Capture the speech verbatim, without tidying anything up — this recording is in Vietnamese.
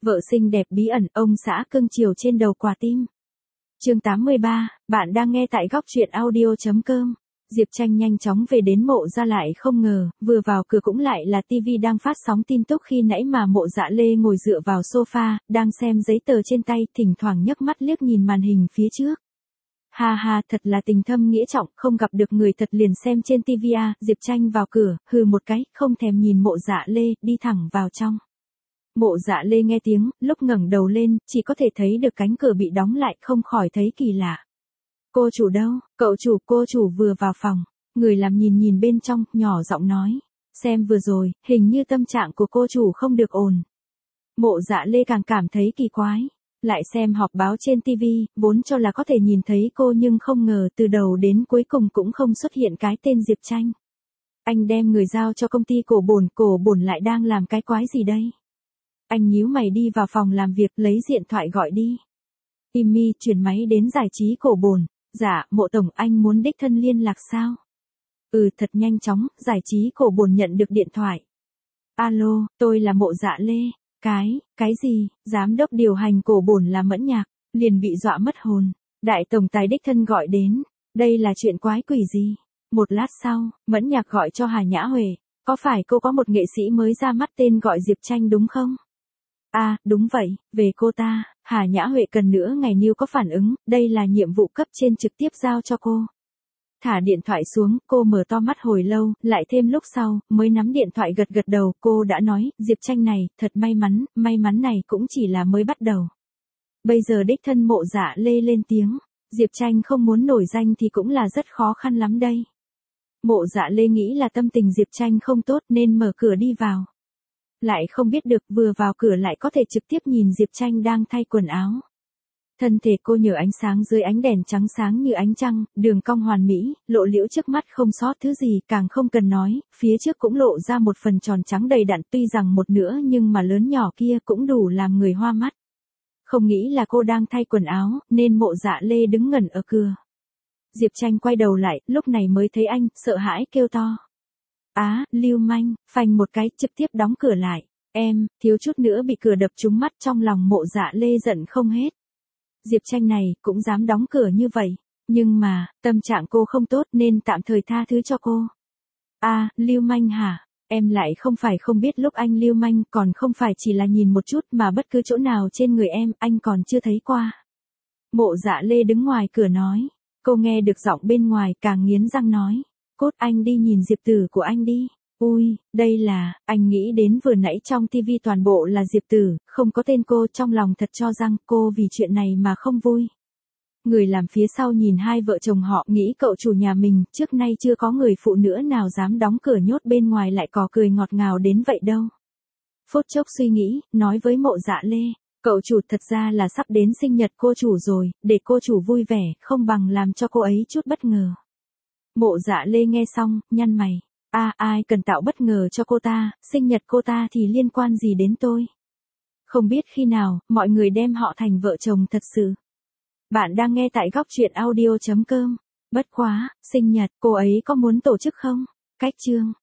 Vợ xinh đẹp bí ẩn, ông xã cưng chiều trên đầu quả tim. Chương tám mươi ba, bạn đang nghe tại góc truyện audio chấm com. Diệp Tranh nhanh chóng về đến Mộ Gia lại không ngờ, vừa vào cửa cũng lại là tivi đang phát sóng tin tức khi nãy mà Mộ Dạ Lê ngồi dựa vào sofa, đang xem giấy tờ trên tay, thỉnh thoảng nhấc mắt liếc nhìn màn hình phía trước. Ha ha, thật là tình thâm nghĩa trọng, không gặp được người thật liền xem trên tivi à, Diệp Tranh vào cửa, hừ một cái, không thèm nhìn Mộ Dạ Lê, đi thẳng vào trong. Mộ Dạ Lê nghe tiếng, lúc ngẩng đầu lên, chỉ có thể thấy được cánh cửa bị đóng lại, không khỏi thấy kỳ lạ. Cô chủ đâu? Cậu chủ, cô chủ vừa vào phòng. Người làm nhìn nhìn bên trong, nhỏ giọng nói. Xem vừa rồi, hình như tâm trạng của cô chủ không được ổn. Mộ Dạ Lê càng cảm thấy kỳ quái. Lại xem họp báo trên tivi, vốn cho là có thể nhìn thấy cô nhưng không ngờ từ đầu đến cuối cùng cũng không xuất hiện cái tên Diệp Tranh. Anh đem người giao cho công ty Cổ Bổn, Cổ Bổn lại đang làm cái quái gì đây? Anh nhíu mày đi vào phòng làm việc, lấy điện thoại gọi đi. Imi, chuyển máy đến giải trí Cổ Bổn. Dạ, Mộ tổng, anh muốn đích thân liên lạc sao? Ừ, thật nhanh chóng, giải trí Cổ Bổn nhận được điện thoại. Alo, tôi là Mộ Dạ Lê. Cái, cái gì? Giám đốc điều hành Cổ Bổn là Mẫn Nhạc, liền bị dọa mất hồn. Đại tổng tài đích thân gọi đến. Đây là chuyện quái quỷ gì? Một lát sau, Mẫn Nhạc gọi cho Hà Nhã Huệ. Có phải cô có một nghệ sĩ mới ra mắt tên gọi Diệp Tranh đúng không? À, đúng vậy, về cô ta, Hà Nhã Huệ cần nữa ngày New có phản ứng, đây là nhiệm vụ cấp trên trực tiếp giao cho cô. Thả điện thoại xuống, cô mở to mắt hồi lâu, lại thêm lúc sau, mới nắm điện thoại gật gật đầu, cô đã nói, Diệp Tranh này, thật may mắn, may mắn này cũng chỉ là mới bắt đầu. Bây giờ đích thân Mộ Dạ Lê lên tiếng, Diệp Tranh không muốn nổi danh thì cũng là rất khó khăn lắm đây. Mộ Dạ Lê nghĩ là tâm tình Diệp Tranh không tốt nên mở cửa đi vào. Lại không biết được vừa vào cửa lại có thể trực tiếp nhìn Diệp Tranh đang thay quần áo. Thân thể cô nhờ ánh sáng dưới ánh đèn trắng sáng như ánh trăng, đường cong hoàn mỹ, lộ liễu trước mắt không sót thứ gì, càng không cần nói, phía trước cũng lộ ra một phần tròn trắng đầy đặn, tuy rằng một nữa nhưng mà lớn nhỏ kia cũng đủ làm người hoa mắt. Không nghĩ là cô đang thay quần áo, nên Mộ Dạ Lê đứng ngẩn ở cửa. Diệp Tranh quay đầu lại, lúc này mới thấy anh, sợ hãi kêu to. Á, lưu manh, phanh một cái, trực tiếp đóng cửa lại. Em, thiếu chút nữa bị cửa đập trúng mắt, trong lòng Mộ Dạ Lê giận không hết. Diệp Tranh này, cũng dám đóng cửa như vậy. Nhưng mà, tâm trạng cô không tốt nên tạm thời tha thứ cho cô. À, lưu manh hả? Em lại không phải không biết lúc anh lưu manh, còn không phải chỉ là nhìn một chút mà bất cứ chỗ nào trên người em, anh còn chưa thấy qua. Mộ Dạ Lê đứng ngoài cửa nói. Cô nghe được giọng bên ngoài càng nghiến răng nói. Cốt, anh đi nhìn Diệp Tử của anh đi. Ui, đây là, anh nghĩ đến vừa nãy trong tivi toàn bộ là Diệp Tử, không có tên cô, trong lòng thật cho rằng cô vì chuyện này mà không vui. Người làm phía sau nhìn hai vợ chồng họ, nghĩ cậu chủ nhà mình, trước nay chưa có người phụ nữ nào dám đóng cửa nhốt bên ngoài lại có cười ngọt ngào đến vậy đâu. Phút chốc suy nghĩ, nói với Mộ Dạ Lê, cậu chủ thật ra là sắp đến sinh nhật cô chủ rồi, để cô chủ vui vẻ, không bằng làm cho cô ấy chút bất ngờ. Mộ Dạ Lê nghe xong, nhăn mày. À, ai cần tạo bất ngờ cho cô ta, sinh nhật cô ta thì liên quan gì đến tôi? Không biết khi nào, mọi người đem họ thành vợ chồng thật sự. Bạn đang nghe tại góc truyện audio chấm com. Bất quá, sinh nhật, cô ấy có muốn tổ chức không? Cách chương.